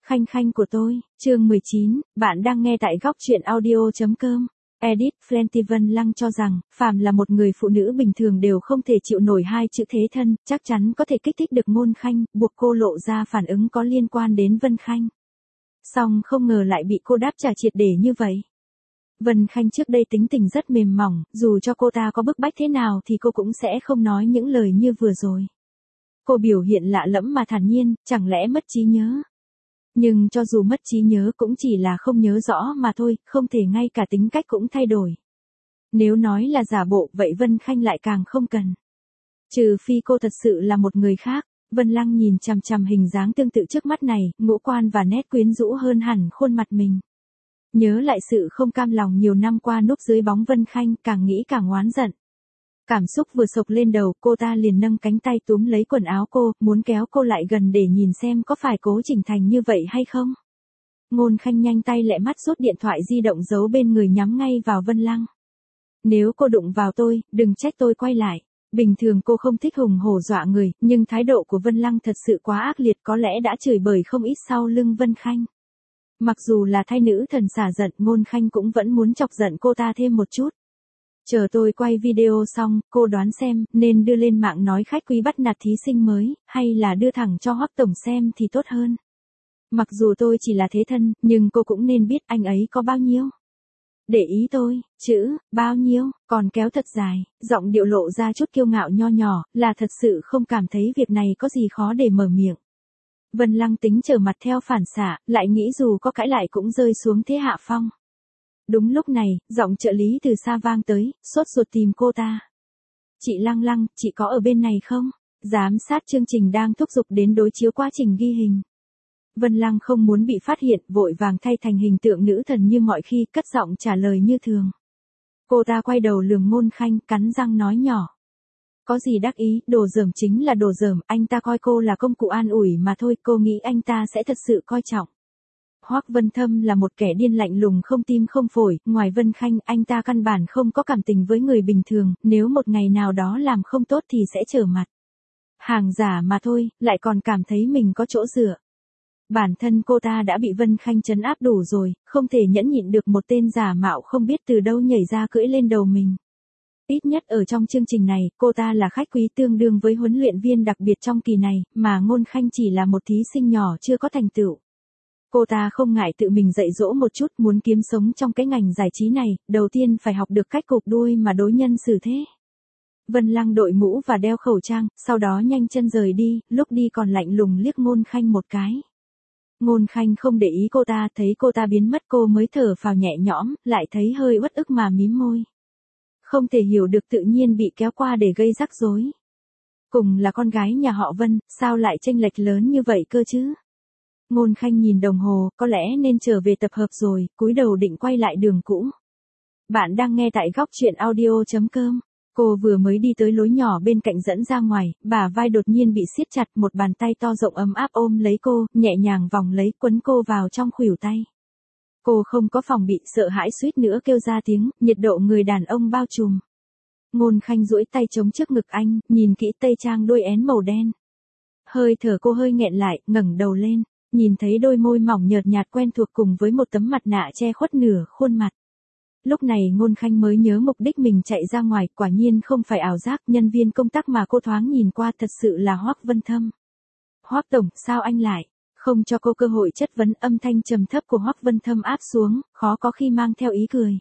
Khanh khanh của tôi, chương 19, bạn đang nghe tại góc truyện audio.com. Edit Vân Lăng cho rằng, phàm là một người phụ nữ bình thường đều không thể chịu nổi hai chữ thế thân, chắc chắn có thể kích thích được Ngôn Khanh, buộc cô lộ ra phản ứng có liên quan đến Vân Khanh. Song không ngờ lại bị cô đáp trả triệt để như vậy. Vân Khanh trước đây tính tình rất mềm mỏng, dù cho cô ta có bức bách thế nào thì cô cũng sẽ không nói những lời như vừa rồi. Cô biểu hiện lạ lẫm mà thản nhiên, chẳng lẽ mất trí nhớ. Nhưng cho dù mất trí nhớ cũng chỉ là không nhớ rõ mà thôi, không thể ngay cả tính cách cũng thay đổi. Nếu nói là giả bộ, vậy Vân Khanh lại càng không cần. Trừ phi cô thật sự là một người khác. Vân Lăng nhìn chằm chằm hình dáng tương tự trước mắt này, ngũ quan và nét quyến rũ hơn hẳn khuôn mặt mình. Nhớ lại sự không cam lòng nhiều năm qua núp dưới bóng Vân Khanh, càng nghĩ càng oán giận. Cảm xúc vừa sộc lên đầu, cô ta liền nâng cánh tay túm lấy quần áo cô, muốn kéo cô lại gần để nhìn xem có phải cố chỉnh thành như vậy hay không. Ngôn Khanh nhanh tay lẹ mắt rút điện thoại di động giấu bên người nhắm ngay vào Vân Lăng. Nếu cô đụng vào tôi, đừng trách tôi quay lại. Bình thường cô không thích hùng hổ dọa người, nhưng thái độ của Vân Lăng thật sự quá ác liệt, có lẽ đã chửi bới không ít sau lưng Vân Khanh. Mặc dù là thay nữ thần xả giận, Ngôn Khanh cũng vẫn muốn chọc giận cô ta thêm một chút. Chờ tôi quay video xong, cô đoán xem, nên đưa lên mạng nói khách quý bắt nạt thí sinh mới, hay là đưa thẳng cho Hoắc tổng xem thì tốt hơn. Mặc dù tôi chỉ là thế thân, nhưng cô cũng nên biết anh ấy có bao nhiêu. Để ý tôi, chữ, bao nhiêu, còn kéo thật dài, giọng điệu lộ ra chút kiêu ngạo nho nhỏ, là thật sự không cảm thấy việc này có gì khó để mở miệng. Vân Lăng tính trở mặt theo phản xạ, lại nghĩ dù có cãi lại cũng rơi xuống thế hạ phong. Đúng lúc này, giọng trợ lý từ xa vang tới, sốt ruột tìm cô ta. Chị Lăng Lăng, chị có ở bên này không? Giám sát chương trình đang thúc giục đến đối chiếu quá trình ghi hình. Vân Lăng không muốn bị phát hiện, vội vàng thay thành hình tượng nữ thần như mọi khi, cất giọng trả lời như thường. Cô ta quay đầu lườm Ngôn Khanh, cắn răng nói nhỏ. Có gì đắc ý, đồ dởm chính là đồ dởm, anh ta coi cô là công cụ an ủi mà thôi, cô nghĩ anh ta sẽ thật sự coi trọng. Hoắc Vân Thâm là một kẻ điên lạnh lùng không tim không phổi, ngoài Vân Khanh, anh ta căn bản không có cảm tình với người bình thường, nếu một ngày nào đó làm không tốt thì sẽ trở mặt. Hàng giả mà thôi, lại còn cảm thấy mình có chỗ dựa. Bản thân cô ta đã bị Vân Khanh trấn áp đủ rồi, không thể nhẫn nhịn được một tên giả mạo không biết từ đâu nhảy ra cưỡi lên đầu mình. Ít nhất ở trong chương trình này, cô ta là khách quý tương đương với huấn luyện viên đặc biệt trong kỳ này, mà Ngôn Khanh chỉ là một thí sinh nhỏ chưa có thành tựu. Cô ta không ngại tự mình dạy dỗ một chút, muốn kiếm sống trong cái ngành giải trí này, đầu tiên phải học được cách cụp đuôi mà đối nhân xử thế. Vân Lăng đội mũ và đeo khẩu trang, sau đó nhanh chân rời đi, lúc đi còn lạnh lùng liếc Ngôn Khanh một cái. Ngôn Khanh không để ý cô ta, thấy cô ta biến mất cô mới thở phào nhẹ nhõm, lại thấy hơi uất ức mà mím môi. Không thể hiểu được tự nhiên bị kéo qua để gây rắc rối. Cùng là con gái nhà họ Vân, sao lại chênh lệch lớn như vậy cơ chứ? Ngôn Khanh nhìn đồng hồ, có lẽ nên trở về tập hợp rồi, cúi đầu định quay lại đường cũ. Bạn đang nghe tại góc truyện audio.com. Cô vừa mới đi tới lối nhỏ bên cạnh dẫn ra ngoài, bả vai đột nhiên bị siết chặt, một bàn tay to rộng ấm áp ôm lấy cô, nhẹ nhàng vòng lấy, quấn cô vào trong khuỷu tay. Cô không có phòng bị, sợ hãi suýt nữa kêu ra tiếng, nhiệt độ người đàn ông bao trùm. Ngôn Khanh duỗi tay chống trước ngực anh, nhìn kỹ tây trang đôi én màu đen. Hơi thở cô hơi nghẹn lại, ngẩng đầu lên, nhìn thấy đôi môi mỏng nhợt nhạt quen thuộc cùng với một tấm mặt nạ che khuất nửa khuôn mặt. Lúc này Ngôn Khanh mới nhớ mục đích mình chạy ra ngoài, quả nhiên không phải ảo giác, nhân viên công tác mà cô thoáng nhìn qua thật sự là Hoắc Vân Thâm. Hoắc tổng, sao anh lại? Không cho cô cơ hội chất vấn, âm thanh trầm thấp của Hoắc Vân Thâm áp xuống, khó có khi mang theo ý cười.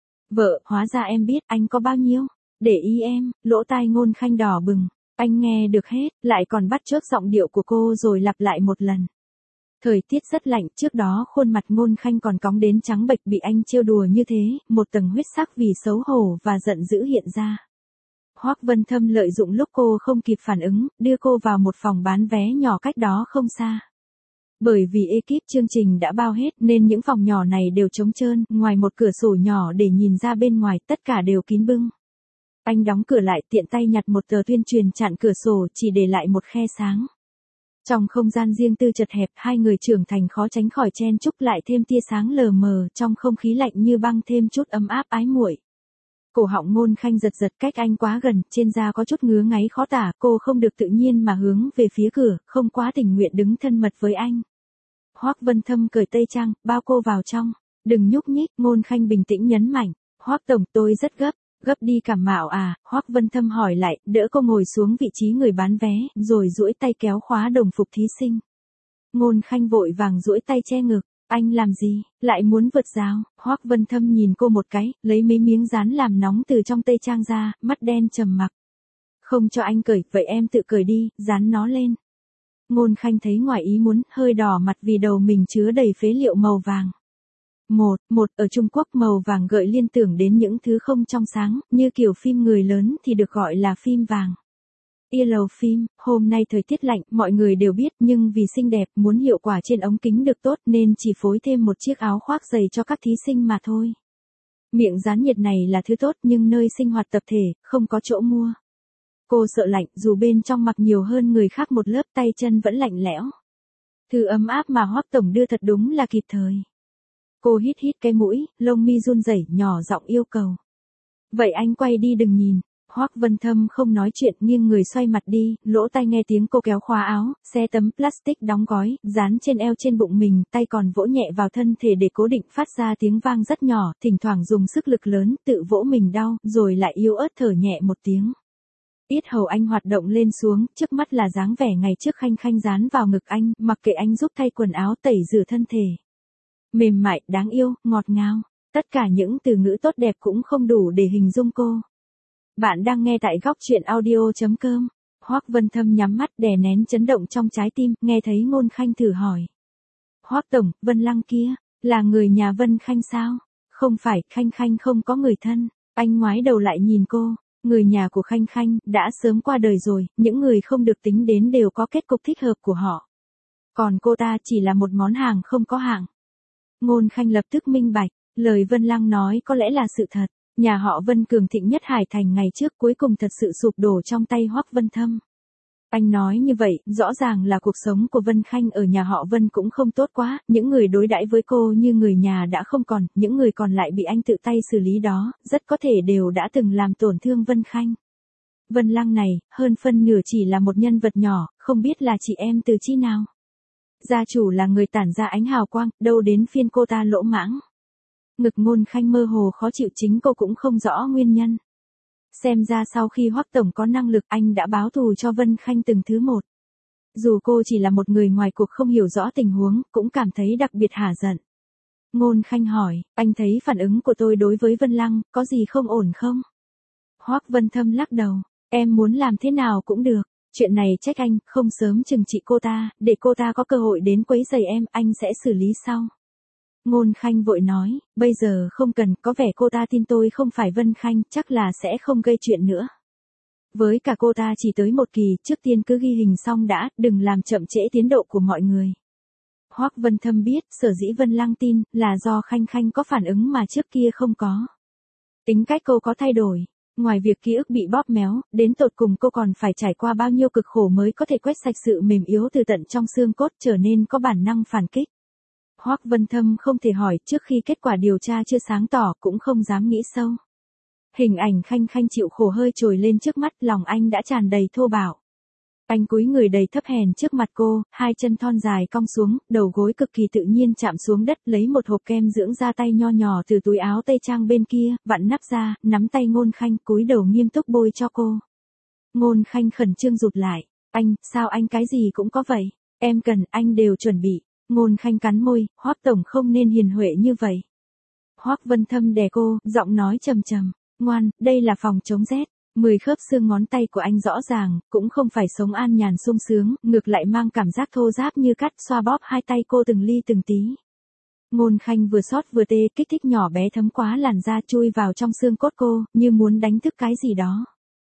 Vợ, hóa ra em biết anh có bao nhiêu? Để ý em, lỗ tai Ngôn Khanh đỏ bừng. Anh nghe được hết, lại còn bắt chước giọng điệu của cô rồi lặp lại một lần. Thời tiết rất lạnh, trước đó khuôn mặt Ngôn Khanh còn cóng đến trắng bệch, bị anh trêu đùa như thế, một tầng huyết sắc vì xấu hổ và giận dữ hiện ra. Hoắc Vân Thâm lợi dụng lúc cô không kịp phản ứng, đưa cô vào một phòng bán vé nhỏ cách đó không xa. Bởi vì ekip chương trình đã bao hết nên những phòng nhỏ này đều trống trơn, ngoài một cửa sổ nhỏ để nhìn ra bên ngoài, tất cả đều kín bưng. Anh đóng cửa lại, tiện tay nhặt một tờ tuyên truyền chặn cửa sổ, chỉ để lại một khe sáng. Trong không gian riêng tư chật hẹp, hai người trưởng thành khó tránh khỏi chen chúc, lại thêm tia sáng lờ mờ, trong không khí lạnh như băng thêm chút ấm áp ái muội. Cổ họng Ngôn Khanh giật giật, cách anh quá gần, trên da có chút ngứa ngáy khó tả, cô không được tự nhiên mà hướng về phía cửa, không quá tình nguyện đứng thân mật với anh. Hoắc Vân Thâm cởi tây trang, bao cô vào trong. Đừng nhúc nhích, Ngôn Khanh bình tĩnh nhấn mạnh. Hoắc tổng, tôi rất gấp. Gấp đi cảm mạo à? Hoắc Vân Thâm hỏi lại, đỡ cô ngồi xuống vị trí người bán vé, rồi duỗi tay kéo khóa đồng phục thí sinh. Ngôn Khanh vội vàng duỗi tay che ngực. Anh làm gì, lại muốn vượt rào? Hoắc Vân Thâm nhìn cô một cái, lấy mấy miếng dán làm nóng từ trong tây trang ra, mắt đen trầm mặc. Không cho anh cởi, vậy em tự cởi đi, dán nó lên. Ngôn Khanh thấy ngoài ý muốn, hơi đỏ mặt vì đầu mình chứa đầy phế liệu màu vàng. Ở Trung Quốc màu vàng gợi liên tưởng đến những thứ không trong sáng, như kiểu phim người lớn thì được gọi là phim vàng. Yellow phim, hôm nay thời tiết lạnh, mọi người đều biết, nhưng vì xinh đẹp, muốn hiệu quả trên ống kính được tốt nên chỉ phối thêm một chiếc áo khoác dày cho các thí sinh mà thôi. Miệng dán nhiệt này là thứ tốt nhưng nơi sinh hoạt tập thể, không có chỗ mua. Cô sợ lạnh, dù bên trong mặc nhiều hơn người khác một lớp, tay chân vẫn lạnh lẽo. Thứ ấm áp mà Hoắc tổng đưa thật đúng là kịp thời. Cô hít cái mũi, lông mi run rẩy, nhỏ giọng yêu cầu. Vậy anh quay đi đừng nhìn. Hoắc Vân Thâm không nói chuyện, nghiêng người xoay mặt đi, lỗ tai nghe tiếng cô kéo khóa áo, xe tấm plastic đóng gói, dán trên eo trên bụng mình, tay còn vỗ nhẹ vào thân thể để cố định, phát ra tiếng vang rất nhỏ, thỉnh thoảng dùng sức lực lớn, tự vỗ mình đau, rồi lại yếu ớt thở nhẹ một tiếng. Yết hầu anh hoạt động lên xuống, trước mắt là dáng vẻ ngày trước Khanh Khanh dán vào ngực anh, mặc kệ anh giúp thay quần áo, tẩy rửa thân thể. Mềm mại, đáng yêu, ngọt ngào, tất cả những từ ngữ tốt đẹp cũng không đủ để hình dung cô. Bạn đang nghe tại góc truyện audio.com. Hoắc Vân Thâm nhắm mắt đè nén chấn động trong trái tim, nghe thấy Ngôn Khanh thử hỏi. Hoắc tổng, Vân Lăng kia, là người nhà Vân Khanh sao? Không phải, Khanh Khanh không có người thân. Anh ngoái đầu lại nhìn cô, người nhà của Khanh Khanh đã sớm qua đời rồi, những người không được tính đến đều có kết cục thích hợp của họ. Còn cô ta chỉ là một món hàng không có hạng. Ngôn Khanh lập tức minh bạch, lời Vân Lăng nói có lẽ là sự thật. Nhà họ Vân cường thịnh nhất Hải Thành ngày trước cuối cùng thật sự sụp đổ trong tay Hoắc Vân Thâm. Anh nói như vậy, rõ ràng là cuộc sống của Vân Khanh ở nhà họ Vân cũng không tốt quá, những người đối đãi với cô như người nhà đã không còn, những người còn lại bị anh tự tay xử lý đó, rất có thể đều đã từng làm tổn thương Vân Khanh. Vân Lăng này, hơn phân nửa chỉ là một nhân vật nhỏ, không biết là chị em từ chi nào. Gia chủ là người tản ra ánh hào quang, đâu đến phiên cô ta lỗ mãng. Ngực Ngôn Khanh mơ hồ khó chịu, chính cô cũng không rõ nguyên nhân. Xem ra sau khi Hoắc tổng có năng lực, anh đã báo thù cho Vân Khanh từng thứ một. Dù cô chỉ là một người ngoài cuộc không hiểu rõ tình huống, cũng cảm thấy đặc biệt hả giận. Ngôn Khanh hỏi, anh thấy phản ứng của tôi đối với Vân Lăng, có gì không ổn không? Hoắc Vân Thâm lắc đầu, em muốn làm thế nào cũng được. Chuyện này trách anh, không sớm trừng trị cô ta, để cô ta có cơ hội đến quấy rầy em, anh sẽ xử lý sau. Ngôn Khanh vội nói, bây giờ không cần, có vẻ cô ta tin tôi không phải Vân Khanh, chắc là sẽ không gây chuyện nữa. Với cả cô ta chỉ tới một kỳ, trước tiên cứ ghi hình xong đã, đừng làm chậm trễ tiến độ của mọi người. Hoắc Vân Thâm biết, sở dĩ Vân Lăng tin, là do Khanh Khanh có phản ứng mà trước kia không có. Tính cách cô có thay đổi. Ngoài việc ký ức bị bóp méo, đến tột cùng cô còn phải trải qua bao nhiêu cực khổ mới có thể quét sạch sự mềm yếu từ tận trong xương cốt, trở nên có bản năng phản kích. Hoắc Vân Thâm không thể hỏi, trước khi kết quả điều tra chưa sáng tỏ, cũng không dám nghĩ sâu. Hình ảnh Khanh Khanh chịu khổ hơi trồi lên trước mắt, lòng anh đã tràn đầy thô bạo. Anh cúi người đầy thấp hèn trước mặt cô, hai chân thon dài cong xuống, đầu gối cực kỳ tự nhiên chạm xuống đất, lấy một hộp kem dưỡng da tay nho nhỏ từ túi áo tây trang bên kia, vặn nắp ra, nắm tay Ngôn Khanh, cúi đầu nghiêm túc bôi cho cô. Ngôn Khanh khẩn trương rụt lại, anh, sao anh cái gì cũng có vậy? Em cần, anh đều chuẩn bị. Ngôn Khanh cắn môi, Hoắc tổng không nên hiền huệ như vậy. Hoắc Vân Thâm đè cô, giọng nói trầm trầm, ngoan, đây là phòng chống rét. 10 khớp xương ngón tay của anh rõ ràng, cũng không phải sống an nhàn sung sướng, ngược lại mang cảm giác thô ráp như cắt, xoa bóp hai tay cô từng ly từng tí. Ngôn Khanh vừa xót vừa tê, kích thích nhỏ bé thấm quá làn da chui vào trong xương cốt cô, như muốn đánh thức cái gì đó.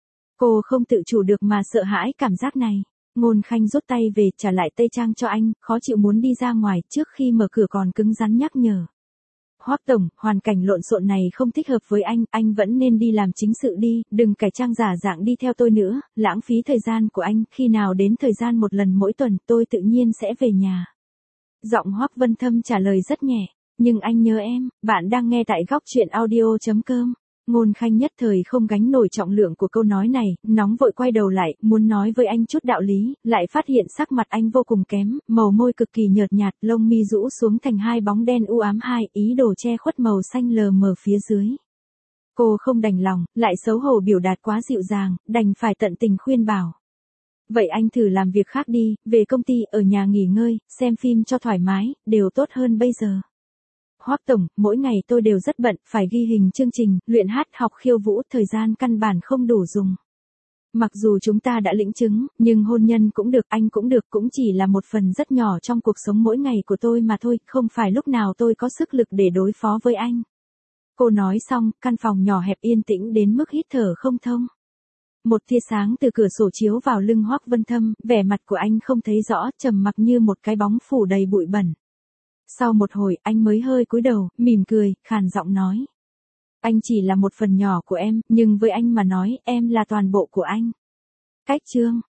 Cô không tự chủ được mà sợ hãi cảm giác này. Ngôn Khanh rút tay về, trả lại tây trang cho anh, khó chịu muốn đi ra ngoài, trước khi mở cửa còn cứng rắn nhắc nhở. Hoắc tổng, hoàn cảnh lộn xộn này không thích hợp với anh vẫn nên đi làm chính sự đi, đừng cải trang giả dạng đi theo tôi nữa, lãng phí thời gian của anh, khi nào đến thời gian một lần mỗi tuần, tôi tự nhiên sẽ về nhà. Giọng Hoắc Vân Thâm trả lời rất nhẹ, nhưng anh nhớ em. Bạn đang nghe tại góc truyện audio.com. Ngôn Khanh nhất thời không gánh nổi trọng lượng của câu nói này, nóng vội quay đầu lại, muốn nói với anh chút đạo lý, lại phát hiện sắc mặt anh vô cùng kém, màu môi cực kỳ nhợt nhạt, lông mi rũ xuống thành hai bóng đen u ám hai, ý đồ che khuất màu xanh lờ mờ phía dưới. Cô không đành lòng, lại xấu hổ biểu đạt quá dịu dàng, đành phải tận tình khuyên bảo. Vậy anh thử làm việc khác đi, về công ty, ở nhà nghỉ ngơi, xem phim cho thoải mái, đều tốt hơn bây giờ. Hoắc tổng, mỗi ngày tôi đều rất bận, phải ghi hình chương trình, luyện hát, học khiêu vũ, thời gian căn bản không đủ dùng. Mặc dù chúng ta đã lĩnh chứng, nhưng hôn nhân cũng được, anh cũng được, cũng chỉ là một phần rất nhỏ trong cuộc sống mỗi ngày của tôi mà thôi, không phải lúc nào tôi có sức lực để đối phó với anh. Cô nói xong, căn phòng nhỏ hẹp yên tĩnh đến mức hít thở không thông. Một tia sáng từ cửa sổ chiếu vào lưng Hoắc Vân Thâm, vẻ mặt của anh không thấy rõ, trầm mặc như một cái bóng phủ đầy bụi bẩn. Sau một hồi, anh mới hơi cúi đầu, mỉm cười, khàn giọng nói. Anh chỉ là một phần nhỏ của em, nhưng với anh mà nói, em là toàn bộ của anh. Cách chương